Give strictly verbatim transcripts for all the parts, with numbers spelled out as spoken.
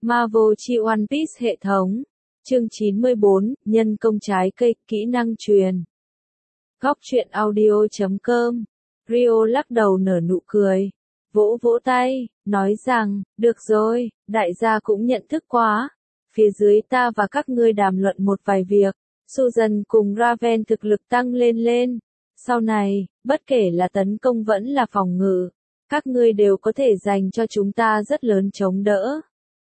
Marvel chi One Piece hệ thống. Chương chín mươi bốn, nhân công trái cây, kỹ năng truyền. Góc truyện audio chấm com. Rio lắc đầu nở nụ cười, vỗ vỗ tay, nói rằng, được rồi, đại gia cũng nhận thức quá. Phía dưới ta và các ngươi đàm luận một vài việc. Susan cùng Raven thực lực tăng lên lên. Sau này, bất kể là tấn công vẫn là phòng ngự, các ngươi đều có thể dành cho chúng ta rất lớn chống đỡ.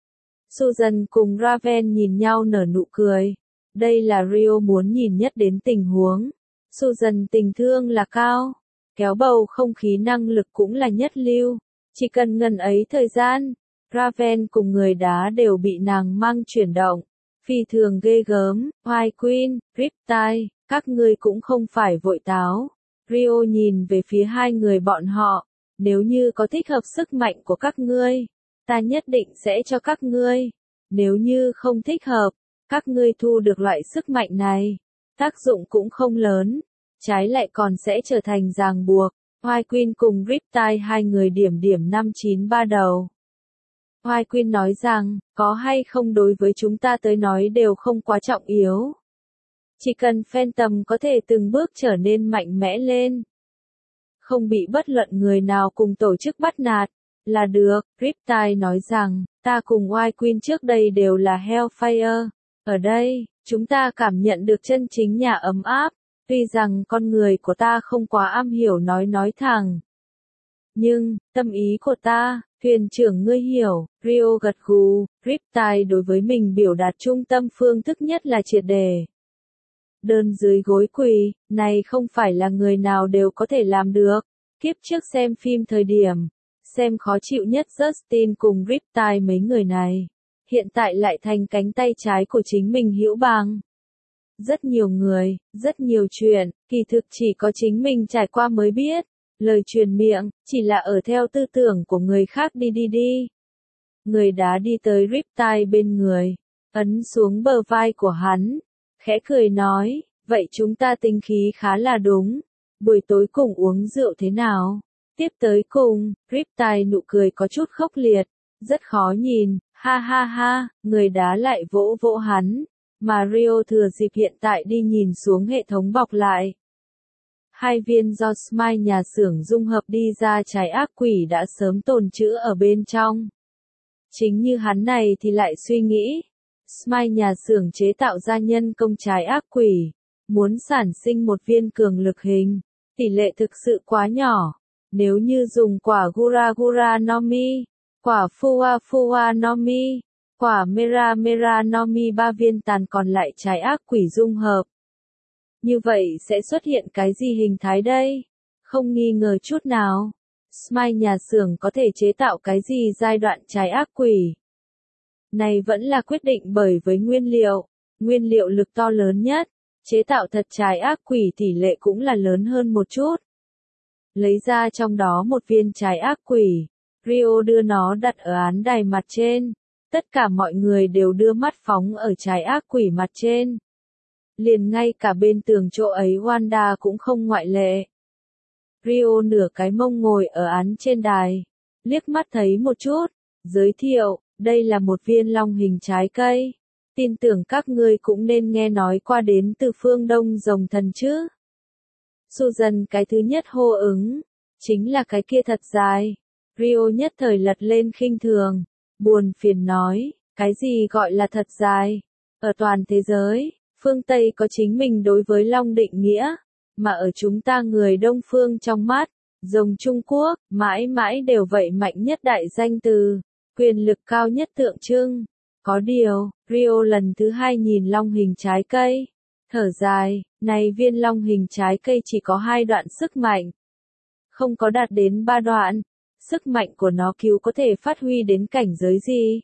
Susan cùng Raven nhìn nhau nở nụ cười. Đây là Rio muốn nhìn nhất đến tình huống. Susan tình thương là cao, kéo bầu không khí năng lực cũng là nhất lưu. Chỉ cần ngần ấy thời gian, Raven cùng người đá đều bị nàng mang chuyển động. Phi thường ghê gớm, White Queen, Riptide, các ngươi cũng không phải vội táo. Rio nhìn về phía hai người bọn họ, nếu như có thích hợp sức mạnh của các ngươi, ta nhất định sẽ cho các ngươi. Nếu như không thích hợp, các ngươi thu được loại sức mạnh này, tác dụng cũng không lớn, trái lại còn sẽ trở thành ràng buộc. White Queen cùng Riptide hai người điểm điểm năm chín ba đầu. White Queen nói rằng, có hay không đối với chúng ta tới nói đều không quá trọng yếu. Chỉ cần Phantom có thể từng bước trở nên mạnh mẽ lên, không bị bất luận người nào cùng tổ chức bắt nạt, là được. Riptide nói rằng, ta cùng White Queen trước đây đều là Hellfire. Ở đây, chúng ta cảm nhận được chân chính nhà ấm áp. Tuy rằng con người của ta không quá am hiểu nói nói thẳng, nhưng, tâm ý của ta, thuyền trưởng ngươi hiểu. Rio gật gù. Riptide đối với mình biểu đạt trung tâm phương thức nhất là triệt đề. Đơn dưới gối quỳ, này không phải là người nào đều có thể làm được. Kiếp trước xem phim thời điểm, xem khó chịu nhất Justin cùng Riptide mấy người này, hiện tại lại thành cánh tay trái của chính mình hữu bằng. Rất nhiều người, rất nhiều chuyện, kỳ thực chỉ có chính mình trải qua mới biết. Lời truyền miệng, chỉ là ở theo tư tưởng của người khác đi đi đi. Người đá đi tới Riptide bên người, ấn xuống bờ vai của hắn, khẽ cười nói, vậy chúng ta tính khí khá là đúng. Buổi tối cùng uống rượu thế nào? Tiếp tới cùng, Riptide nụ cười có chút khốc liệt, rất khó nhìn, ha ha ha, người đá lại vỗ vỗ hắn. Mà Rio thừa dịp hiện tại đi nhìn xuống hệ thống bọc lại. Hai viên do Smile nhà xưởng dung hợp đi ra trái ác quỷ đã sớm tồn trữ ở bên trong. Chính như hắn này thì lại suy nghĩ. Smile nhà xưởng chế tạo ra nhân công trái ác quỷ, muốn sản sinh một viên cường lực hình. Tỷ lệ thực sự quá nhỏ. Nếu như dùng quả Gura Gura no Mi, quả Fuwa Fuwa no Mi, quả Mera Mera no Mi ba viên tàn còn lại trái ác quỷ dung hợp. Như vậy sẽ xuất hiện cái gì hình thái đây? Không nghi ngờ chút nào. Smile nhà xưởng có thể chế tạo cái gì giai đoạn trái ác quỷ? Này vẫn là quyết định bởi với nguyên liệu. Nguyên liệu lực to lớn nhất. Chế tạo thật trái ác quỷ tỷ lệ cũng là lớn hơn một chút. Lấy ra trong đó một viên trái ác quỷ. Rio đưa nó đặt ở án đài mặt trên. Tất cả mọi người đều đưa mắt phóng ở trái ác quỷ mặt trên. Liền ngay cả bên tường chỗ ấy Wanda cũng không ngoại lệ. Rio nửa cái mông ngồi ở án trên đài, liếc mắt thấy một chút, giới thiệu, đây là một viên long hình trái cây. Tin tưởng các ngươi cũng nên nghe nói qua đến từ phương Đông rồng thần chứ. Susan cái thứ nhất hô ứng, chính là cái kia thật dài. Rio nhất thời lật lên khinh thường, buồn phiền nói, cái gì gọi là thật dài? Ở toàn thế giới, phương Tây có chính mình đối với long định nghĩa, mà ở chúng ta người Đông phương trong mắt, rồng Trung Quốc, mãi mãi đều vậy mạnh nhất đại danh từ, quyền lực cao nhất tượng trưng. Có điều, Rio lần thứ hai nhìn long hình trái cây, thở dài, này viên long hình trái cây chỉ có hai đoạn sức mạnh, không có đạt đến ba đoạn, sức mạnh của nó cứu có thể phát huy đến cảnh giới gì?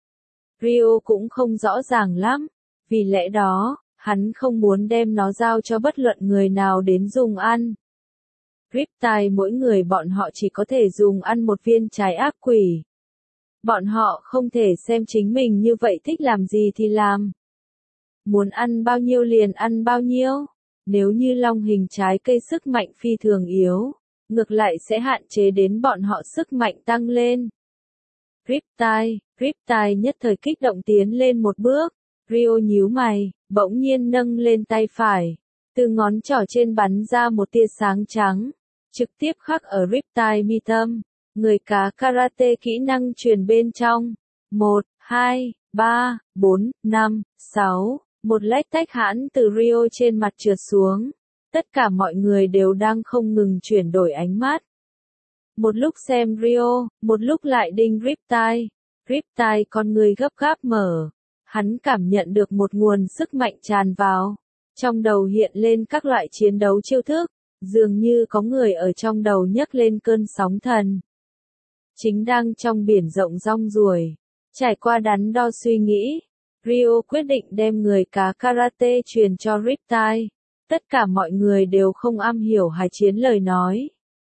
Rio cũng không rõ ràng lắm, vì lẽ đó, hắn không muốn đem nó giao cho bất luận người nào đến dùng ăn. Riptide mỗi người bọn họ chỉ có thể dùng ăn một viên trái ác quỷ. Bọn họ không thể xem chính mình như vậy thích làm gì thì làm. Muốn ăn bao nhiêu liền ăn bao nhiêu. Nếu như long hình trái cây sức mạnh phi thường yếu, ngược lại sẽ hạn chế đến bọn họ sức mạnh tăng lên. Riptide, Riptide nhất thời kích động tiến lên một bước. Rio nhíu mày, bỗng nhiên nâng lên tay phải. Từ ngón trỏ trên bắn ra một tia sáng trắng, trực tiếp khắc ở Riptide mi tâm. Người cá karate kỹ năng truyền bên trong. một, hai, ba, bốn, năm, sáu. Một lách tách hãn từ Rio trên mặt trượt xuống. Tất cả mọi người đều đang không ngừng chuyển đổi ánh mắt. Một lúc xem Rio, một lúc lại đinh Riptide. Riptide con người gấp gáp mở. Hắn cảm nhận được một nguồn sức mạnh tràn vào. Trong đầu hiện lên các loại chiến đấu chiêu thức. Dường như có người ở trong đầu nhấc lên cơn sóng thần. Chính đang trong biển rộng rong ruổi. Trải qua đắn đo suy nghĩ. Rio quyết định đem người cá karate truyền cho Riptide. Tất cả mọi người đều không am hiểu hài chiến lời nói.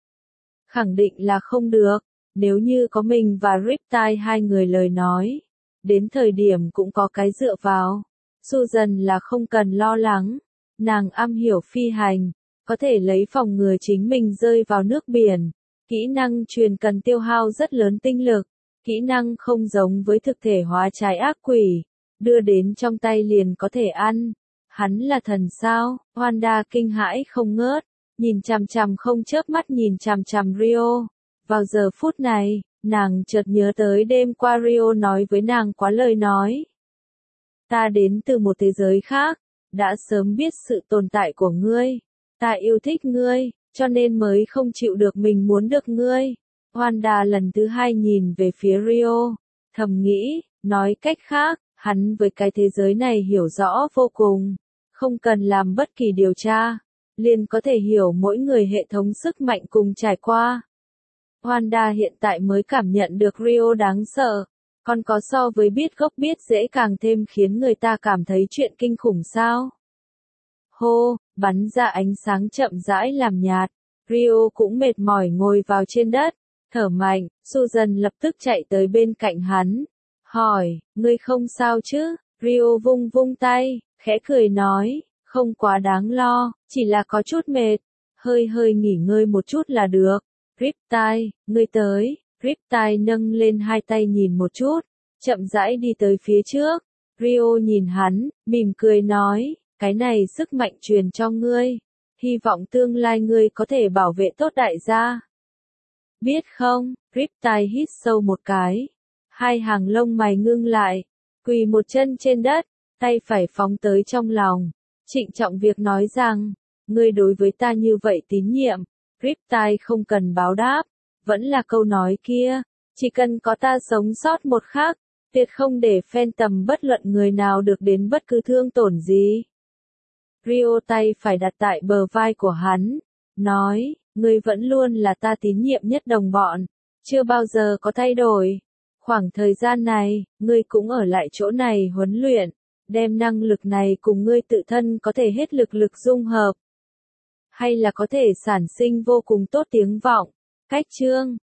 Khẳng định là không được, nếu như có mình và Riptide hai người lời nói. Đến thời điểm cũng có cái dựa vào. Susan là không cần lo lắng. Nàng am hiểu phi hành, có thể lấy phòng ngừa chính mình rơi vào nước biển. Kỹ năng truyền cần tiêu hao rất lớn tinh lực. Kỹ năng không giống với thực thể hóa trái ác quỷ. Đưa đến trong tay liền có thể ăn. Hắn là thần sao? Wanda kinh hãi không ngớt. Nhìn chằm chằm không chớp mắt nhìn chằm chằm Rio. Vào giờ phút này, nàng chợt nhớ tới đêm qua Rio nói với nàng quá lời nói. Ta đến từ một thế giới khác, đã sớm biết sự tồn tại của ngươi. Ta yêu thích ngươi, cho nên mới không chịu được mình muốn được ngươi. Wanda lần thứ hai nhìn về phía Rio, thầm nghĩ, nói cách khác, hắn với cái thế giới này hiểu rõ vô cùng. Không cần làm bất kỳ điều tra, liền có thể hiểu mỗi người hệ thống sức mạnh cùng trải qua. Wanda hiện tại mới cảm nhận được Rio đáng sợ, còn có so với biết gốc biết dễ càng thêm khiến người ta cảm thấy chuyện kinh khủng sao. Hô, bắn ra ánh sáng chậm rãi làm nhạt, Rio cũng mệt mỏi ngồi vào trên đất, thở mạnh. Susan lập tức chạy tới bên cạnh hắn, hỏi, ngươi không sao chứ? Rio vung vung tay, khẽ cười nói, không quá đáng lo, chỉ là có chút mệt, hơi hơi nghỉ ngơi một chút là được. Riptide, ngươi tới. Riptide nâng lên hai tay nhìn một chút, chậm rãi đi tới phía trước. Rio nhìn hắn, mỉm cười nói, cái này sức mạnh truyền cho ngươi, hy vọng tương lai ngươi có thể bảo vệ tốt đại gia. Biết không? Riptide hít sâu một cái, hai hàng lông mày ngưng lại, quỳ một chân trên đất, tay phải phóng tới trong lòng, trịnh trọng việc nói rằng, ngươi đối với ta như vậy tín nhiệm. Riptide không cần báo đáp, vẫn là câu nói kia, chỉ cần có ta sống sót một khắc, tuyệt không để Phantom bất luận người nào được đến bất cứ thương tổn gì. Rio tay phải đặt tại bờ vai của hắn, nói, ngươi vẫn luôn là ta tín nhiệm nhất đồng bọn, chưa bao giờ có thay đổi. Khoảng thời gian này, ngươi cũng ở lại chỗ này huấn luyện, đem năng lực này cùng ngươi tự thân có thể hết lực lực dung hợp. Hay là có thể sản sinh vô cùng tốt tiếng vọng. Cách chương